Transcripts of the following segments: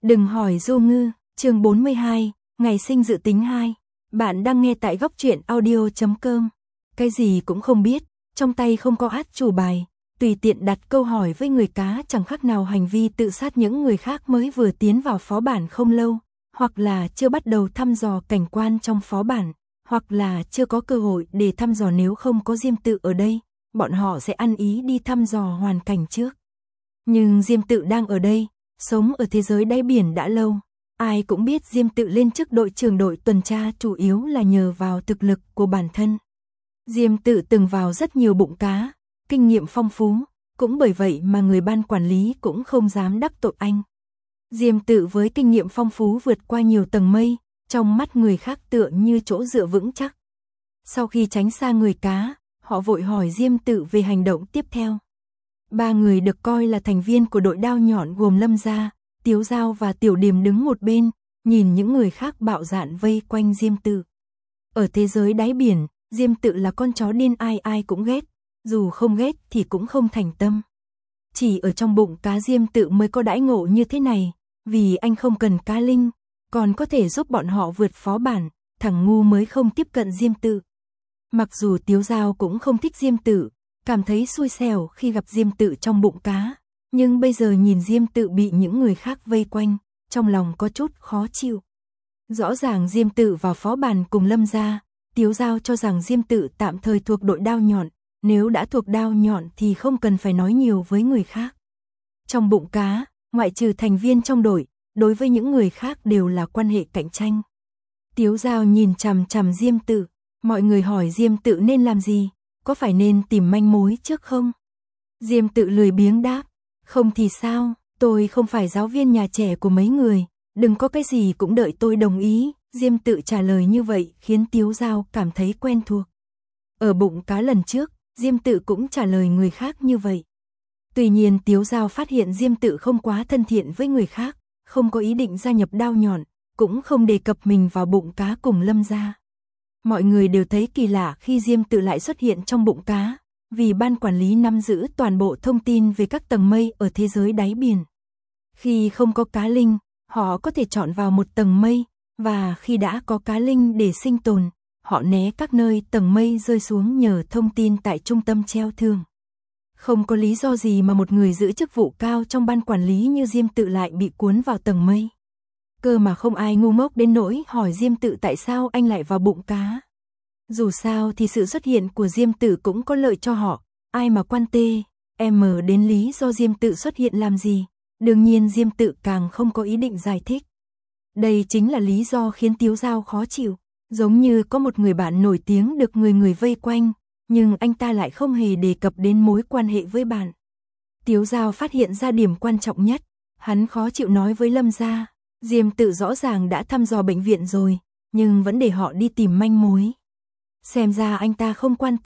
Đừng hỏi Du Ngư, chương 42, ngày sinh dự tính 2. Bạn đang nghe tại góc truyện audio.com. Cái gì cũng không biết, trong tay không có át chủ bài, tùy tiện đặt câu hỏi với người cá chẳng khác nào hành vi tự sát những người khác mới vừa tiến vào phó bản không lâu, hoặc là chưa bắt đầu thăm dò cảnh quan trong phó bản, hoặc là chưa có cơ hội để thăm dò. Nếu không có Diêm Tự ở đây, bọn họ sẽ ăn ý đi thăm dò hoàn cảnh trước. Nhưng Diêm Tự đang ở đây, sống ở thế giới đáy biển đã lâu. Ai cũng biết Diêm Tự lên chức đội trưởng đội tuần tra chủ yếu là nhờ vào thực lực của bản thân. Diêm Tự từng vào rất nhiều bụng cá, kinh nghiệm phong phú, cũng bởi vậy mà người ban quản lý cũng không dám đắc tội anh. Diêm Tự với kinh nghiệm phong phú vượt qua nhiều tầng mây, trong mắt người khác tựa như chỗ dựa vững chắc. Sau khi tránh xa người cá, họ vội hỏi Diêm Tự về hành động tiếp theo. Ba người được coi là thành viên của đội đao nhọn gồm Lâm Gia, Tiếu Dao và Tiểu Điềm đứng một bên, nhìn những người khác bạo dạn vây quanh Diêm Tự. Ở thế giới đáy biển, Diêm Tự là con chó điên ai ai cũng ghét, dù không ghét thì cũng không thành tâm. Chỉ ở trong bụng cá Diêm Tự mới có đãi ngộ như thế này, vì anh không cần cá linh, còn có thể giúp bọn họ vượt phó bản, thằng ngu mới không tiếp cận Diêm Tự. Mặc dù Tiếu Dao cũng không thích Diêm Tự, cảm thấy xui xẻo khi gặp Diêm Tự trong bụng cá, nhưng bây giờ nhìn Diêm Tự bị những người khác vây quanh, trong lòng có chút khó chịu. Rõ ràng Diêm Tự vào phó bản cùng Lâm Gia, Tiếu Dao cho rằng Diêm Tự tạm thời thuộc đội đao nhọn, nếu đã thuộc đao nhọn thì không cần phải nói nhiều với người khác. Trong bụng cá, ngoại trừ thành viên trong đội, đối với những người khác đều là quan hệ cạnh tranh. Tiếu Dao nhìn chằm chằm Diêm Tự, mọi người hỏi Diêm Tự nên làm gì, có phải nên tìm manh mối trước không? Diêm Tự lười biếng đáp, không thì sao, tôi không phải giáo viên nhà trẻ của mấy người, đừng có cái gì cũng đợi tôi đồng ý. Diêm Tự trả lời như vậy khiến Tiếu Dao cảm thấy quen thuộc. Ở bụng cá lần trước, Diêm Tự cũng trả lời người khác như vậy. Tuy nhiên Tiếu Dao phát hiện Diêm Tự không quá thân thiện với người khác, không có ý định gia nhập đao nhọn, cũng không đề cập mình vào bụng cá cùng Lâm Gia. Mọi người đều thấy kỳ lạ khi Diêm Tự lại xuất hiện trong bụng cá, vì ban quản lý nắm giữ toàn bộ thông tin về các tầng mây ở thế giới đáy biển. Khi không có cá linh, họ có thể chọn vào một tầng mây, và khi đã có cá linh để sinh tồn, họ né các nơi tầng mây rơi xuống nhờ thông tin tại trung tâm treo thưởng. Không có lý do gì mà một người giữ chức vụ cao trong ban quản lý như Diêm Tự lại bị cuốn vào tầng mây. Cơ mà không ai ngu ngốc đến nỗi hỏi Diêm Tự tại sao anh lại vào bụng cá. Dù sao thì sự xuất hiện của Diêm Tự cũng có lợi cho họ, ai mà quan đến lý do Diêm Tự xuất hiện làm gì. Đương nhiên Diêm Tự càng không có ý định giải thích. Đây chính là lý do khiến Tiếu Dao khó chịu, giống như có một người bạn nổi tiếng được người người vây quanh, nhưng anh ta lại không hề đề cập đến mối quan hệ với bạn. Tiếu Dao phát hiện ra điểm quan trọng nhất, hắn khó chịu nói với Lâm Gia, Diêm Tự rõ ràng đã thăm dò bệnh viện rồi, nhưng vẫn để họ đi tìm manh mối. Xem ra anh ta không quan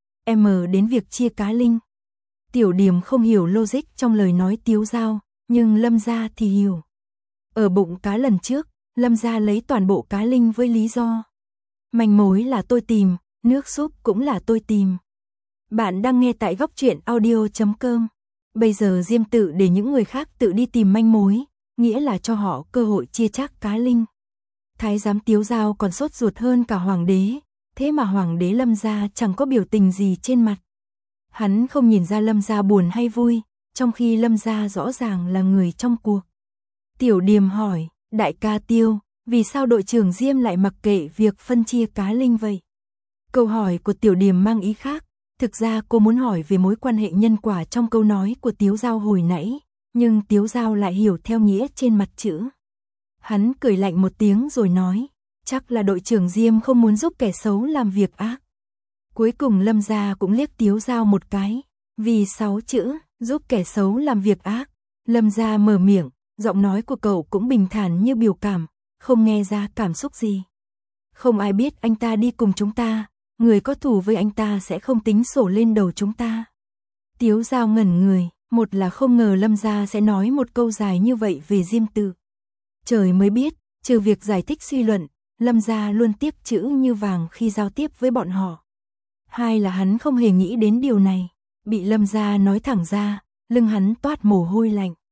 đến việc chia cá linh. Tiểu Điềm không hiểu logic trong lời nói Tiếu Dao, nhưng Lâm Gia thì hiểu. Ở bụng cá lần trước, Lâm Gia lấy toàn bộ cá linh với lý do manh mối là tôi tìm, nước súp cũng là tôi tìm. Bạn đang nghe tại góc truyện audio.com. Bây giờ Diêm Tự để những người khác tự đi tìm manh mối, nghĩa là cho họ cơ hội chia chác cá linh. Thái giám Tiếu Dao còn sốt ruột hơn cả hoàng đế, thế mà hoàng đế Lâm Gia chẳng có biểu tình gì trên mặt. Hắn không nhìn ra Lâm Gia buồn hay vui, trong khi Lâm Gia rõ ràng là người trong cuộc. Tiểu Điềm hỏi, đại ca Tiêu, vì sao đội trưởng Diêm lại mặc kệ việc phân chia cá linh vậy? Câu hỏi của Tiểu Điềm mang ý khác, thực ra cô muốn hỏi về mối quan hệ nhân quả trong câu nói của Tiếu Dao hồi nãy, nhưng Tiếu Dao lại hiểu theo nghĩa trên mặt chữ. Hắn cười lạnh một tiếng rồi nói, chắc là đội trưởng Diêm không muốn giúp kẻ xấu làm việc ác. Cuối cùng Lâm Gia cũng liếc Tiếu Dao một cái, vì 6 chữ, giúp kẻ xấu làm việc ác. Lâm Gia mở miệng, giọng nói của cậu cũng bình thản như biểu cảm, không nghe ra cảm xúc gì. Không ai biết anh ta đi cùng chúng ta, người có thù với anh ta sẽ không tính sổ lên đầu chúng ta. Tiếu Dao ngẩn người, một là không ngờ Lâm Gia sẽ nói một câu dài như vậy về Diêm Tự. Trời mới biết, trừ việc giải thích suy luận, Lâm Gia luôn tiếp chữ như vàng khi giao tiếp với bọn họ. Hai là hắn không hề nghĩ đến điều này, bị Lâm Gia nói thẳng ra, lưng hắn toát mồ hôi lạnh.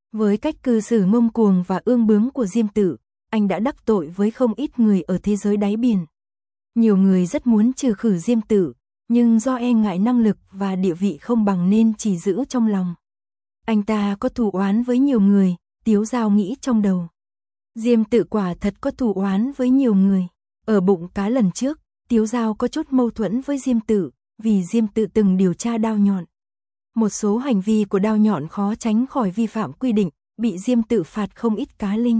Với cách cư xử ngông cuồng và ương bướng của Diêm Tự, anh đã đắc tội với không ít người ở thế giới đáy biển. Nhiều người rất muốn trừ khử Diêm Tự, nhưng do e ngại năng lực và địa vị không bằng nên chỉ giữ trong lòng. Anh ta có thù oán với nhiều người, Tiếu Dao nghĩ trong đầu. Diêm Tự quả thật có thù oán với nhiều người. Ở bụng cá lần trước, Tiếu Dao có chút mâu thuẫn với Diêm Tự, vì Diêm Tự từng điều tra Đao Nhọn. Một số hành vi của Đao Nhọn khó tránh khỏi vi phạm quy định, bị Diêm Tự phạt không ít cá linh.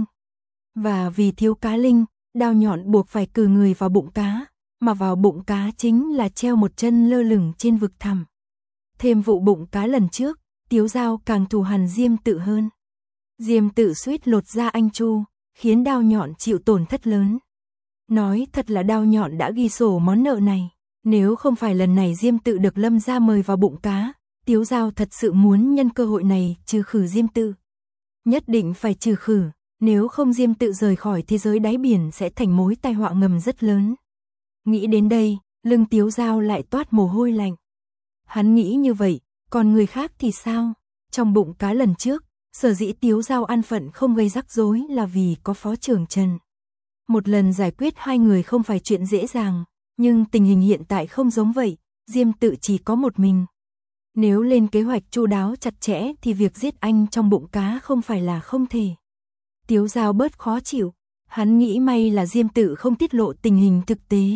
Và vì thiếu cá linh, Đao Nhọn buộc phải cử người vào bụng cá, mà vào bụng cá chính là treo một chân lơ lửng trên vực thẳm. Thêm vụ bụng cá lần trước, Tiếu Dao càng thù hằn Diêm Tự hơn. Diêm Tự suýt lột da anh Chu, khiến Đao Nhọn chịu tổn thất lớn. Nói thật là Đao Nhọn đã ghi sổ món nợ này. Nếu không phải lần này Diêm Tự được Lâm gia mời vào bụng cá, Tiếu Dao thật sự muốn nhân cơ hội này trừ khử Diêm Tự. Nhất định phải trừ khử, nếu không Diêm Tự rời khỏi thế giới đáy biển sẽ thành mối tai họa ngầm rất lớn. Nghĩ đến đây, lưng Tiếu Dao lại toát mồ hôi lạnh. Hắn nghĩ như vậy, còn người khác thì sao? Trong bụng cá lần trước, sở dĩ Tiếu Dao an phận không gây rắc rối là vì có Phó trưởng Trần. Một lần giải quyết hai người không phải chuyện dễ dàng, nhưng tình hình hiện tại không giống vậy, Diêm Tự chỉ có một mình. Nếu lên kế hoạch chu đáo chặt chẽ thì việc giết anh trong bụng cá không phải là không thể. Tiếu Dao bớt khó chịu, hắn nghĩ may là Diêm Tự không tiết lộ tình hình thực tế.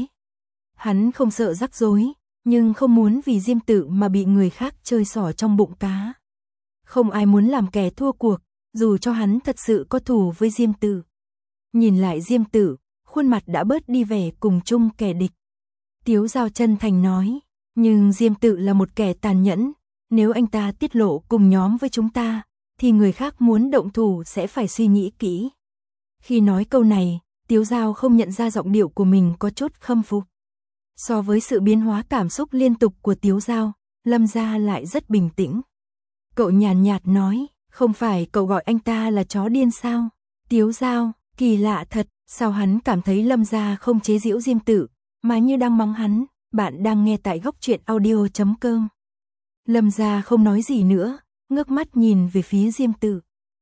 Hắn không sợ rắc rối, nhưng không muốn vì Diêm Tự mà bị người khác chơi xỏ trong bụng cá. Không ai muốn làm kẻ thua cuộc, dù cho hắn thật sự có thù với Diêm Tự. Nhìn lại Diêm Tự, khuôn mặt đã bớt đi vẻ cùng chung kẻ địch. Tiếu Dao chân thành nói, nhưng Diêm Tự là một kẻ tàn nhẫn, nếu anh ta tiết lộ cùng nhóm với chúng ta, thì người khác muốn động thủ sẽ phải suy nghĩ kỹ. Khi nói câu này, Tiếu Dao không nhận ra giọng điệu của mình có chút khâm phục. So với sự biến hóa cảm xúc liên tục của Tiếu Dao, Lâm gia lại rất bình tĩnh. Cậu nhàn nhạt nói, không phải cậu gọi anh ta là chó điên sao? Tiếu Dao, kỳ lạ thật, sao hắn cảm thấy Lâm gia không chế giễu Diêm Tự, mà như đang mắng hắn. Bạn đang nghe tại góc truyện audio.com. Lâm gia không nói gì nữa, ngước mắt nhìn về phía Diêm Tự.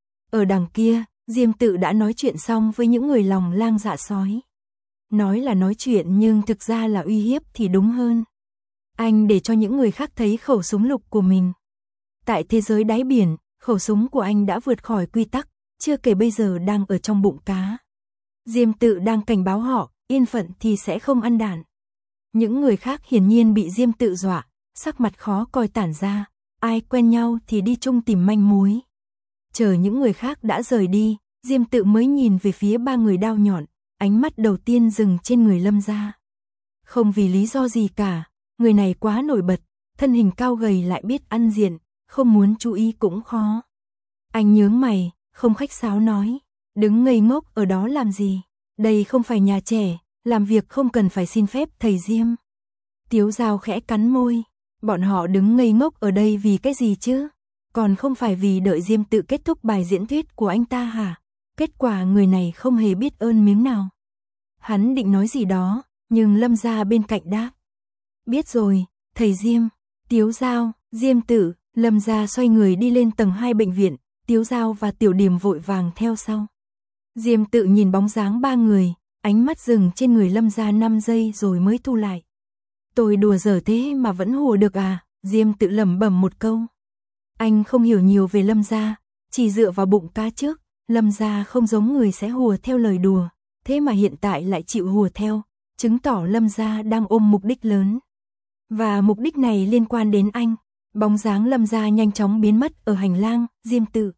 Ở đằng kia, Diêm Tự đã nói chuyện xong với những người lòng lang dạ sói. Nói là nói chuyện nhưng thực ra là uy hiếp thì đúng hơn. Anh để cho những người khác thấy khẩu súng lục của mình. Tại thế giới đáy biển, khẩu súng của anh đã vượt khỏi quy tắc, chưa kể bây giờ đang ở trong bụng cá. Diêm Tự đang cảnh báo họ, yên phận thì sẽ không ăn đạn. Những người khác hiển nhiên bị Diêm Tự dọa, sắc mặt khó coi tản ra, ai quen nhau thì đi chung tìm manh mối. Chờ những người khác đã rời đi, Diêm Tự mới nhìn về phía ba người Đao Nhọn, ánh mắt đầu tiên dừng trên người Lâm gia. Không vì lý do gì cả, người này quá nổi bật, thân hình cao gầy lại biết ăn diện, không muốn chú ý cũng khó. Anh nhướng mày, không khách sáo nói, đứng ngây ngốc ở đó làm gì, đây không phải nhà trẻ, làm việc không cần phải xin phép thầy Diêm. Tiếu Dao khẽ cắn môi, bọn họ đứng ngây ngốc ở đây vì cái gì chứ? Còn không phải vì đợi Diêm Tự kết thúc bài diễn thuyết của anh ta hả? Kết quả người này không hề biết ơn miếng nào. Hắn định nói gì đó, nhưng Lâm gia bên cạnh đáp. Biết rồi, thầy Diêm. Tiếu Dao, Diêm Tự, Lâm gia xoay người đi lên tầng 2 bệnh viện, Tiếu Dao và Tiểu Điềm vội vàng theo sau. Diêm Tự nhìn bóng dáng ba người, ánh mắt dừng trên người Lâm gia 5 giây rồi mới thu lại. Tôi đùa giỡn thế mà vẫn hùa được à? Diêm Tự lẩm bẩm một câu. Anh không hiểu nhiều về Lâm gia, chỉ dựa vào bụng cá trước, Lâm gia không giống người sẽ hùa theo lời đùa, thế mà hiện tại lại chịu hùa theo, chứng tỏ Lâm gia đang ôm mục đích lớn. Và mục đích này liên quan đến anh. Bóng dáng Lâm gia nhanh chóng biến mất ở hành lang, Diêm Tự.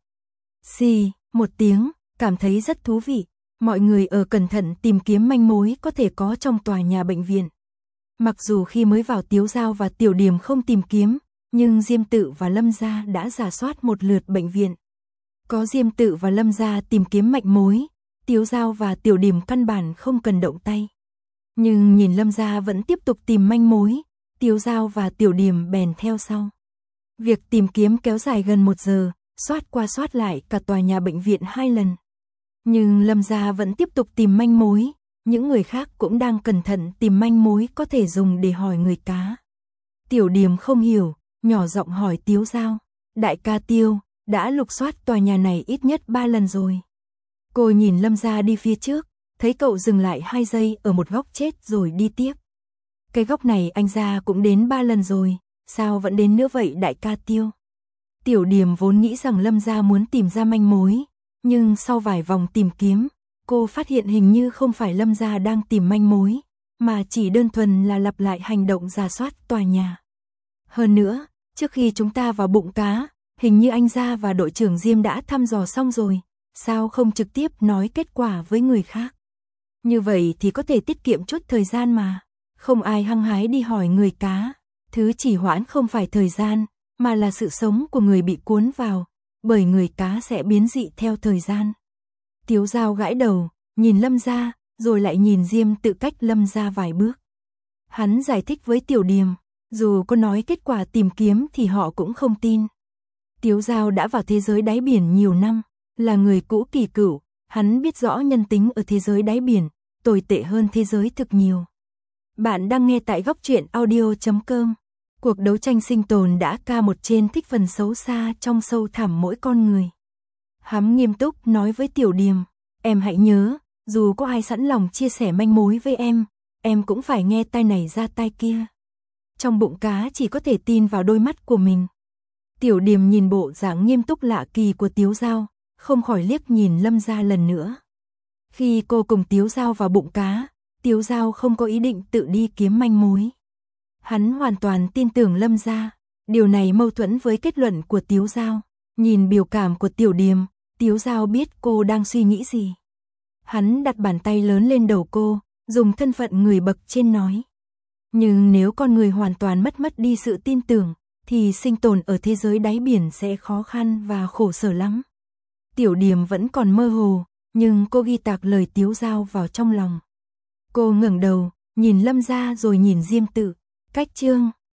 Xì, một tiếng, cảm thấy rất thú vị. Mọi người ở cẩn thận tìm kiếm manh mối có thể có trong tòa nhà bệnh viện. Mặc dù khi mới vào Tiếu Dao và Tiểu Điềm không tìm kiếm, nhưng Diêm Tự và Lâm gia đã rà soát một lượt bệnh viện. Có Diêm Tự và Lâm gia tìm kiếm manh mối, Tiếu Dao và Tiểu Điềm căn bản không cần động tay. Nhưng nhìn Lâm gia vẫn tiếp tục tìm manh mối, Tiếu Dao và Tiểu Điềm bèn theo sau. Việc tìm kiếm kéo dài gần 1 giờ, soát qua soát lại cả tòa nhà bệnh viện 2 lần. Nhưng Lâm gia vẫn tiếp tục tìm manh mối, những người khác cũng đang cẩn thận tìm manh mối có thể dùng để hỏi người cá. Tiểu Điềm không hiểu, nhỏ giọng hỏi Tiếu Dao, đại ca Tiêu, đã lục soát tòa nhà này ít nhất 3 lần rồi. Cô nhìn Lâm Gia đi phía trước, thấy cậu dừng lại 2 giây ở một góc chết rồi đi tiếp. Cái góc này anh ra cũng đến 3 lần rồi, sao vẫn đến nữa vậy đại ca Tiêu? Tiểu Điềm vốn nghĩ rằng Lâm Gia muốn tìm ra manh mối, nhưng sau vài vòng tìm kiếm, cô phát hiện hình như không phải Lâm Gia đang tìm manh mối, mà chỉ đơn thuần là lặp lại hành động rà soát tòa nhà. Hơn nữa, trước khi chúng ta vào bụng cá, hình như anh Gia và đội trưởng Diêm đã thăm dò xong rồi, sao không trực tiếp nói kết quả với người khác? Như vậy thì có thể tiết kiệm chút thời gian mà, không ai hăng hái đi hỏi người cá, thứ chỉ hoãn không phải thời gian, mà là sự sống của người bị cuốn vào, bởi người cá sẽ biến dị theo thời gian. Tiếu Dao gãi đầu, nhìn Lâm Gia, rồi lại nhìn Diêm Tự cách Lâm Gia vài bước. Hắn giải thích với Tiểu Điềm, dù có nói kết quả tìm kiếm thì họ cũng không tin. Tiếu Dao đã vào thế giới đáy biển nhiều năm, là người cũ kỳ cựu, hắn biết rõ nhân tính ở thế giới đáy biển, tồi tệ hơn thế giới thực nhiều. Bạn đang nghe tại góc truyện audio.com. Cuộc đấu tranh sinh tồn đã ca một trên thích phần xấu xa trong sâu thẳm mỗi con người. Hắn nghiêm túc nói với Tiểu Điềm, em hãy nhớ, dù có ai sẵn lòng chia sẻ manh mối với em cũng phải nghe tai này ra tai kia. Trong bụng cá chỉ có thể tin vào đôi mắt của mình. Tiểu Điềm nhìn bộ dáng nghiêm túc lạ kỳ của Tiếu Dao, không khỏi liếc nhìn Lâm Gia lần nữa. Khi cô cùng Tiếu Dao vào bụng cá, Tiếu Dao không có ý định tự đi kiếm manh mối. Hắn hoàn toàn tin tưởng Lâm Gia, điều này mâu thuẫn với kết luận của Tiếu Dao. Nhìn biểu cảm của Tiểu Điềm, Tiếu Dao biết cô đang suy nghĩ gì. Hắn đặt bàn tay lớn lên đầu cô, dùng thân phận người bậc trên nói. Nhưng nếu con người hoàn toàn mất đi sự tin tưởng, thì sinh tồn ở thế giới đáy biển sẽ khó khăn và khổ sở lắm. Tiểu Điềm vẫn còn mơ hồ, nhưng cô ghi tạc lời Tiếu Dao vào trong lòng. Cô ngẩng đầu, nhìn Lâm Gia rồi nhìn Diêm Tự. Cách chương